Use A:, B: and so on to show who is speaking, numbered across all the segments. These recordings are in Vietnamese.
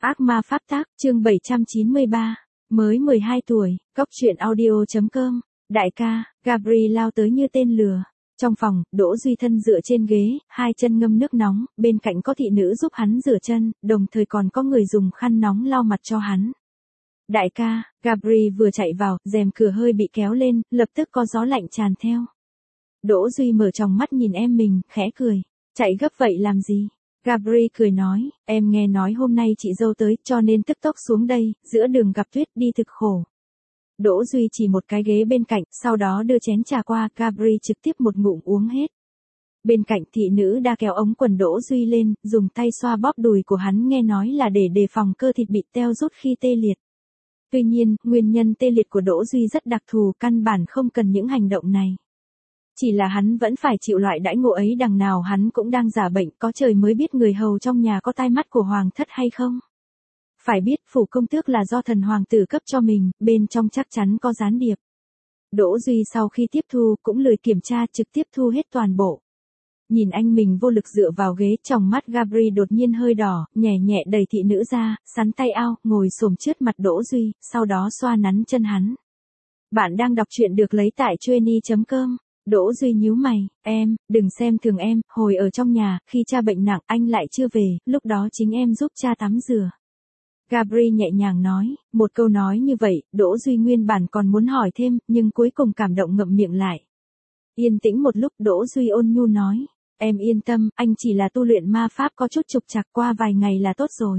A: Ác ma pháp tác, chương 793, mới 12 tuổi, Cóc truyện audio.com, đại ca, Gabriel lao tới như tên lửa. Trong phòng, Đỗ Duy thân dựa trên ghế, hai chân ngâm nước nóng, bên cạnh có thị nữ giúp hắn rửa chân, đồng thời còn có người dùng khăn nóng lau mặt cho hắn. Đại ca, Gabriel vừa chạy vào, rèm cửa hơi bị kéo lên, lập tức có gió lạnh tràn theo. Đỗ Duy mở tròng mắt nhìn em mình, khẽ cười. Chạy gấp vậy làm gì? Gabriel cười nói, em nghe nói hôm nay chị dâu tới, cho nên tức tốc xuống đây, giữa đường gặp tuyết đi thực khổ. Đỗ Duy chỉ một cái ghế bên cạnh, sau đó đưa chén trà qua, Gabriel trực tiếp một ngụm uống hết. Bên cạnh thị nữ đã kéo ống quần Đỗ Duy lên, dùng tay xoa bóp đùi của hắn, nghe nói là để đề phòng cơ thịt bị teo rút khi tê liệt. Tuy nhiên, nguyên nhân tê liệt của Đỗ Duy rất đặc thù, căn bản không cần những hành động này. Chỉ là hắn vẫn phải chịu loại đãi ngộ ấy, đằng nào hắn cũng đang giả bệnh, có trời mới biết người hầu trong nhà có tai mắt của hoàng thất hay không. Phải biết phủ công tước là do thần hoàng tử cấp cho mình, bên trong chắc chắn có gián điệp. Đỗ Duy sau khi tiếp thu cũng lười kiểm tra, trực tiếp thu hết toàn bộ. Nhìn anh mình vô lực dựa vào ghế, tròng mắt Gabriel đột nhiên hơi đỏ, nhẹ nhẹ đẩy thị nữ ra, sắn tay áo, ngồi xổm trước mặt Đỗ Duy, sau đó xoa nắn chân hắn. Bạn đang đọc truyện được lấy tại Chueny.com. Đỗ Duy nhíu mày, em, đừng xem thường em, hồi ở trong nhà, khi cha bệnh nặng anh lại chưa về, lúc đó chính em giúp cha tắm rửa. Gabriel nhẹ nhàng nói, một câu nói như vậy, Đỗ Duy nguyên bản còn muốn hỏi thêm, nhưng cuối cùng cảm động ngậm miệng lại. Yên tĩnh một lúc, Đỗ Duy ôn nhu nói, em yên tâm, anh chỉ là tu luyện ma pháp có chút trục trặc, qua vài ngày là tốt rồi.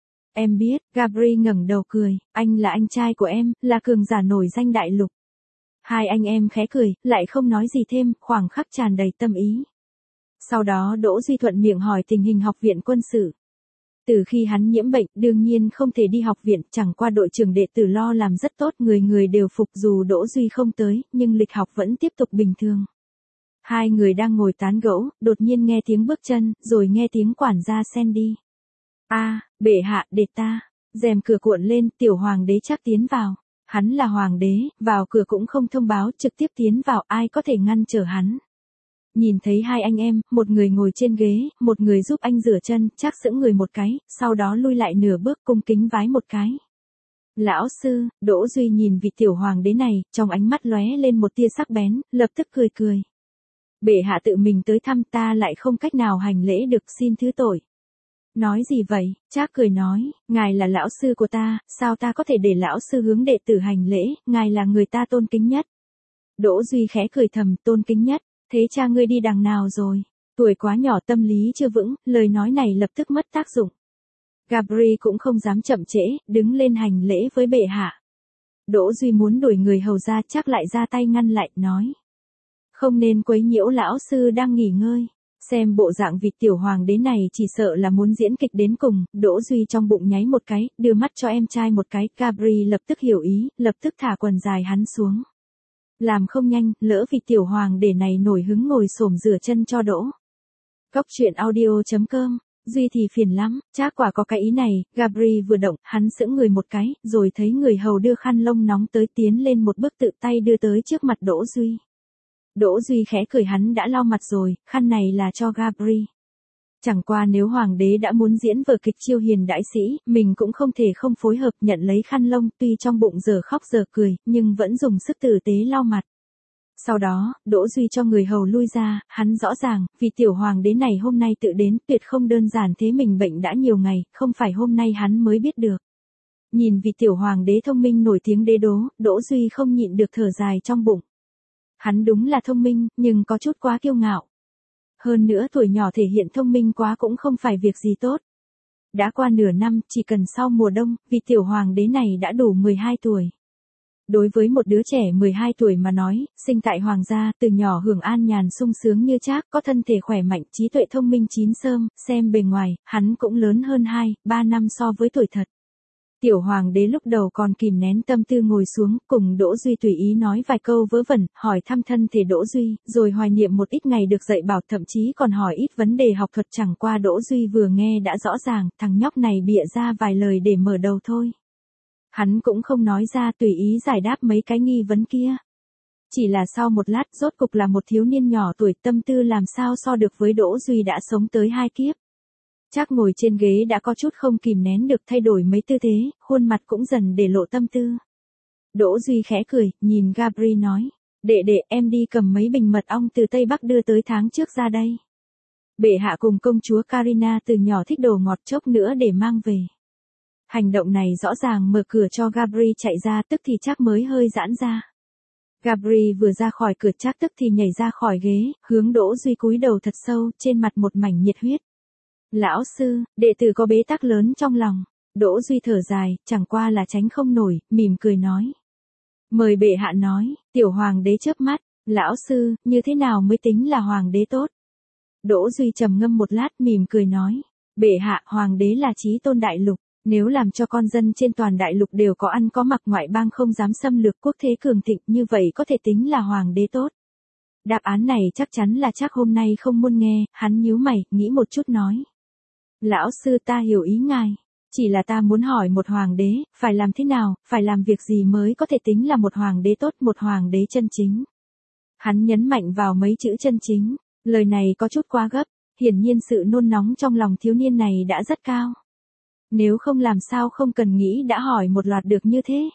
A: Em biết, Gabriel ngẩng đầu cười, anh là anh trai của em, là cường giả nổi danh đại lục. Hai anh em khẽ cười, lại không nói gì thêm, khoảng khắc tràn đầy tâm ý. Sau đó Đỗ Duy thuận miệng hỏi tình hình học viện quân sự. Từ khi hắn nhiễm bệnh, đương nhiên không thể đi học viện, chẳng qua đội trưởng đệ tử lo làm rất tốt, người người đều phục, dù Đỗ Duy không tới, nhưng lịch học vẫn tiếp tục bình thường. Hai người đang ngồi tán gẫu, đột nhiên nghe tiếng bước chân, rồi nghe tiếng quản gia xen đi. Bệ hạ, để ta. Rèm cửa cuộn lên, tiểu hoàng đế chắc tiến vào. Hắn là hoàng đế, vào cửa cũng không thông báo, trực tiếp tiến vào, ai có thể ngăn trở hắn. Nhìn thấy hai anh em, một người ngồi trên ghế, một người giúp anh rửa chân, chắc sững người một cái, sau đó lui lại nửa bước, cung kính vái một cái. Lão sư, Đỗ Duy nhìn vị tiểu hoàng đế này, trong ánh mắt lóe lên một tia sắc bén, lập tức cười cười. Bệ hạ tự mình tới thăm, ta lại không cách nào hành lễ được, xin thứ tội. Nói gì vậy? Trác cười nói, ngài là lão sư của ta, sao ta có thể để lão sư hướng đệ tử hành lễ, ngài là người ta tôn kính nhất. Đỗ Duy khẽ cười thầm, tôn kính nhất, thế cha ngươi đi đằng nào rồi? Tuổi quá nhỏ, tâm lý chưa vững, lời nói này lập tức mất tác dụng. Gabriel cũng không dám chậm trễ, đứng lên hành lễ với bệ hạ. Đỗ Duy muốn đuổi người hầu ra, Trác lại ra tay ngăn lại, nói. Không nên quấy nhiễu lão sư đang nghỉ ngơi. Xem bộ dạng vị tiểu hoàng đế này chỉ sợ là muốn diễn kịch đến cùng, Đỗ Duy trong bụng nháy một cái, đưa mắt cho em trai một cái, Gabriel lập tức hiểu ý, lập tức thả quần dài hắn xuống. Làm không nhanh, lỡ vị tiểu hoàng đế này nổi hứng ngồi xổm rửa chân cho Đỗ. Cóc truyện audio.com, Duy thì phiền lắm, Trác quả có cái ý này, Gabriel vừa động, hắn sững người một cái, rồi thấy người hầu đưa khăn lông nóng tới, tiến lên một bước tự tay đưa tới trước mặt Đỗ Duy. Đỗ Duy khẽ cười, hắn đã lau mặt rồi, khăn này là cho Gabriel. Chẳng qua nếu hoàng đế đã muốn diễn vở kịch chiêu hiền đại sĩ, mình cũng không thể không phối hợp, nhận lấy khăn lông, tuy trong bụng giờ khóc giờ cười, nhưng vẫn dùng sức tử tế lau mặt. Sau đó, Đỗ Duy cho người hầu lui ra, hắn rõ ràng, vì tiểu hoàng đế này hôm nay tự đến, tuyệt không đơn giản thế, mình bệnh đã nhiều ngày, không phải hôm nay hắn mới biết được. Nhìn vị tiểu hoàng đế thông minh nổi tiếng đế đố, Đỗ Duy không nhịn được thở dài trong bụng. Hắn đúng là thông minh, nhưng có chút quá kiêu ngạo. Hơn nữa tuổi nhỏ thể hiện thông minh quá cũng không phải việc gì tốt. Đã qua nửa năm, chỉ cần sau mùa đông, vị tiểu hoàng đế này đã đủ 12 tuổi. Đối với một đứa trẻ 12 tuổi mà nói, sinh tại hoàng gia, từ nhỏ hưởng an nhàn sung sướng như Trác, có thân thể khỏe mạnh, trí tuệ thông minh chín xơm, xem bề ngoài, hắn cũng lớn hơn 2-3 năm so với tuổi thật. Tiểu hoàng đế lúc đầu còn kìm nén tâm tư ngồi xuống, cùng Đỗ Duy tùy ý nói vài câu vớ vẩn, hỏi thăm thân thể Đỗ Duy, rồi hoài niệm một ít ngày được dạy bảo, thậm chí còn hỏi ít vấn đề học thuật, chẳng qua Đỗ Duy vừa nghe đã rõ ràng, thằng nhóc này bịa ra vài lời để mở đầu thôi. Hắn cũng không nói ra, tùy ý giải đáp mấy cái nghi vấn kia. Chỉ là sau một lát, rốt cục là một thiếu niên nhỏ tuổi, tâm tư làm sao so được với Đỗ Duy đã sống tới 2 kiếp. Trác ngồi trên ghế đã có chút không kìm nén được thay đổi mấy tư thế, khuôn mặt cũng dần để lộ tâm tư. Đỗ Duy khẽ cười, nhìn Gabri nói, đệ em đi cầm mấy bình mật ong từ Tây Bắc đưa tới tháng trước ra đây. Bệ hạ cùng công chúa Karina từ nhỏ thích đồ ngọt, chốc nữa để mang về. Hành động này rõ ràng mở cửa cho Gabri chạy ra, tức thì Trác mới hơi giãn ra. Gabri vừa ra khỏi cửa, Trác tức thì nhảy ra khỏi ghế, hướng Đỗ Duy cúi đầu thật sâu, trên mặt một mảnh nhiệt huyết. Lão sư, đệ tử có bế tắc lớn trong lòng. Đỗ Duy thở dài, chẳng qua là tránh không nổi, mỉm cười nói. Mời bệ hạ nói. Tiểu hoàng đế chớp mắt, lão sư, như thế nào mới tính là hoàng đế tốt? Đỗ Duy trầm ngâm một lát, mỉm cười nói. Bệ hạ, hoàng đế là chí tôn đại lục. Nếu làm cho con dân trên toàn đại lục đều có ăn có mặc, ngoại bang không dám xâm lược, quốc thế cường thịnh, như vậy có thể tính là hoàng đế tốt. Đáp án này chắc chắn là Trác hôm nay không muốn nghe, hắn nhíu mày, nghĩ một chút nói. Lão sư, ta hiểu ý ngài. Chỉ là ta muốn hỏi, một hoàng đế, phải làm thế nào, phải làm việc gì mới có thể tính là một hoàng đế tốt, một hoàng đế chân chính. Hắn nhấn mạnh vào mấy chữ chân chính, lời này có chút quá gấp, hiển nhiên sự nôn nóng trong lòng thiếu niên này đã rất cao. Nếu không làm sao không cần nghĩ đã hỏi một loạt được như thế.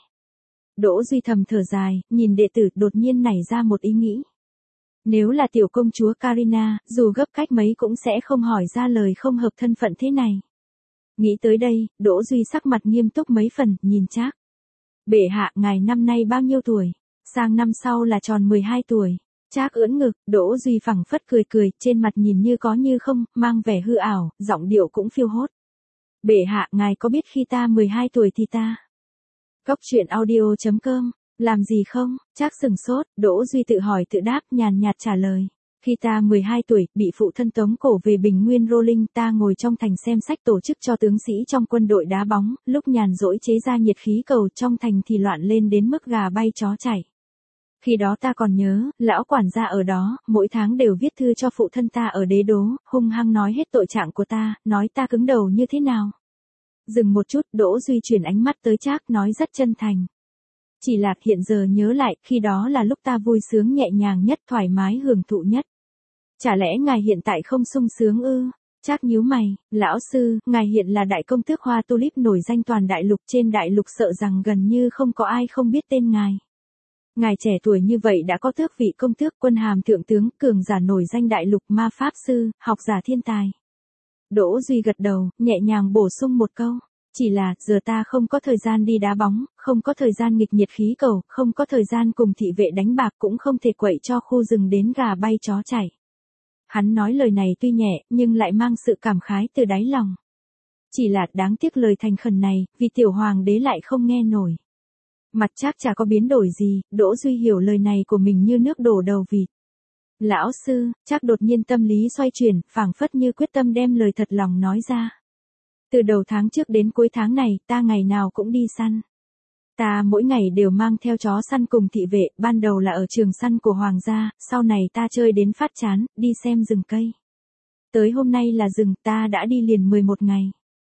A: Đỗ Duy thầm thở dài, nhìn đệ tử, đột nhiên nảy ra một ý nghĩ. Nếu là tiểu công chúa Karina, dù gấp cách mấy cũng sẽ không hỏi ra lời không hợp thân phận thế này. Nghĩ tới đây, Đỗ Duy sắc mặt nghiêm túc mấy phần, nhìn Trác. Bệ hạ, ngài năm nay bao nhiêu tuổi? Sang năm sau là tròn 12 tuổi. Trác ưỡn ngực, Đỗ Duy phẳng phất cười cười, trên mặt nhìn như có như không, mang vẻ hư ảo, giọng điệu cũng phiêu hốt. Bệ hạ, ngài có biết khi ta 12 tuổi thì ta... Góc truyện audio.com, làm gì không? Trác sừng sốt, Đỗ Duy tự hỏi tự đáp, nhàn nhạt trả lời. Khi ta 12 tuổi, bị phụ thân tống cổ về Bình Nguyên Rolling, ta ngồi trong thành xem sách tổ chức cho tướng sĩ trong quân đội đá bóng, lúc nhàn rỗi chế ra nhiệt khí cầu, trong thành thì loạn lên đến mức gà bay chó chạy. Khi đó ta còn nhớ, lão quản gia ở đó, mỗi tháng đều viết thư cho phụ thân ta ở đế đô, hung hăng nói hết tội trạng của ta, nói ta cứng đầu như thế nào. Dừng một chút, Đỗ Duy chuyển ánh mắt tới Trác, nói rất chân thành. Chỉ là hiện giờ nhớ lại, khi đó là lúc ta vui sướng nhẹ nhàng nhất, thoải mái hưởng thụ nhất. Chả lẽ ngài hiện tại không sung sướng ư? Trác nhíu mày, lão sư, ngài hiện là đại công tước hoa tulip nổi danh toàn đại lục, trên đại lục sợ rằng gần như không có ai không biết tên ngài. Ngài trẻ tuổi như vậy đã có tước vị công tước, quân hàm thượng tướng, cường giả nổi danh đại lục, ma pháp sư, học giả thiên tài. Đỗ Duy gật đầu, nhẹ nhàng bổ sung một câu. Chỉ là, giờ ta không có thời gian đi đá bóng, không có thời gian nghịch nhiệt khí cầu, không có thời gian cùng thị vệ đánh bạc, cũng không thể quậy cho khu rừng đến gà bay chó chạy. Hắn nói lời này tuy nhẹ, nhưng lại mang sự cảm khái từ đáy lòng. Chỉ là, đáng tiếc lời thành khẩn này, vì tiểu hoàng đế lại không nghe nổi. Mặt Trác chả có biến đổi gì, Đỗ Duy hiểu lời này của mình như nước đổ đầu vịt. Lão sư, Trác đột nhiên tâm lý xoay chuyển, phảng phất như quyết tâm đem lời thật lòng nói ra. Từ đầu tháng trước đến cuối tháng này, ta ngày nào cũng đi săn. Ta mỗi ngày đều mang theo chó săn cùng thị vệ, ban đầu là ở trường săn của hoàng gia, sau này ta chơi đến phát chán, đi xem rừng cây. Tới hôm nay là rừng, ta đã đi liền 11 ngày.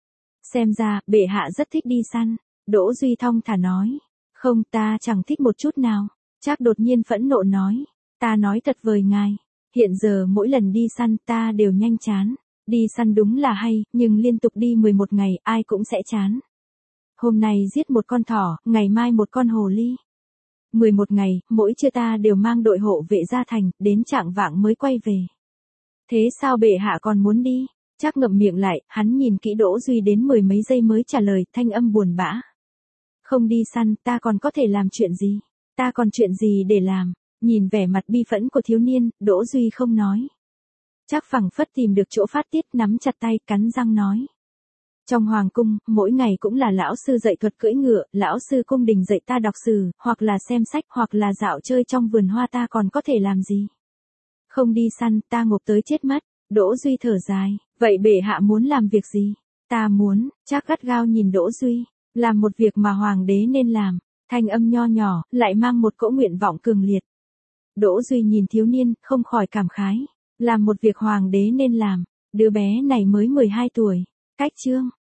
A: Xem ra, bệ hạ rất thích đi săn. Đỗ Duy thong thả nói. Không, ta chẳng thích một chút nào. Trác đột nhiên phẫn nộ nói. Ta nói thật với ngài. Hiện giờ mỗi lần đi săn ta đều nhanh chán. Đi săn đúng là hay, nhưng liên tục đi 11 ngày, ai cũng sẽ chán. Hôm nay giết một con thỏ, ngày mai một con hồ ly. 11 ngày, mỗi trưa ta đều mang đội hộ vệ ra thành, đến chạng vạng mới quay về. Thế sao bệ hạ còn muốn đi? Trác ngậm miệng lại, hắn nhìn kỹ Đỗ Duy đến 10 mấy giây mới trả lời, thanh âm buồn bã. Không đi săn, ta còn có thể làm chuyện gì? Ta còn chuyện gì để làm? Nhìn vẻ mặt bi phẫn của thiếu niên, Đỗ Duy không nói. Trác phẳng phất tìm được chỗ phát tiết, nắm chặt tay, cắn răng nói. Trong hoàng cung, mỗi ngày cũng là lão sư dạy thuật cưỡi ngựa, lão sư cung đình dạy ta đọc sử, hoặc là xem sách, hoặc là dạo chơi trong vườn hoa, ta còn có thể làm gì? Không đi săn, ta ngộp tới chết mất. Đỗ Duy thở dài, vậy bệ hạ muốn làm việc gì? Ta muốn, Trác gắt gao nhìn Đỗ Duy, làm một việc mà hoàng đế nên làm, thanh âm nho nhỏ, lại mang một cỗ nguyện vọng cường liệt. Đỗ Duy nhìn thiếu niên, không khỏi cảm khái, làm một việc hoàng đế nên làm, đứa bé này mới 12 tuổi, cách chương.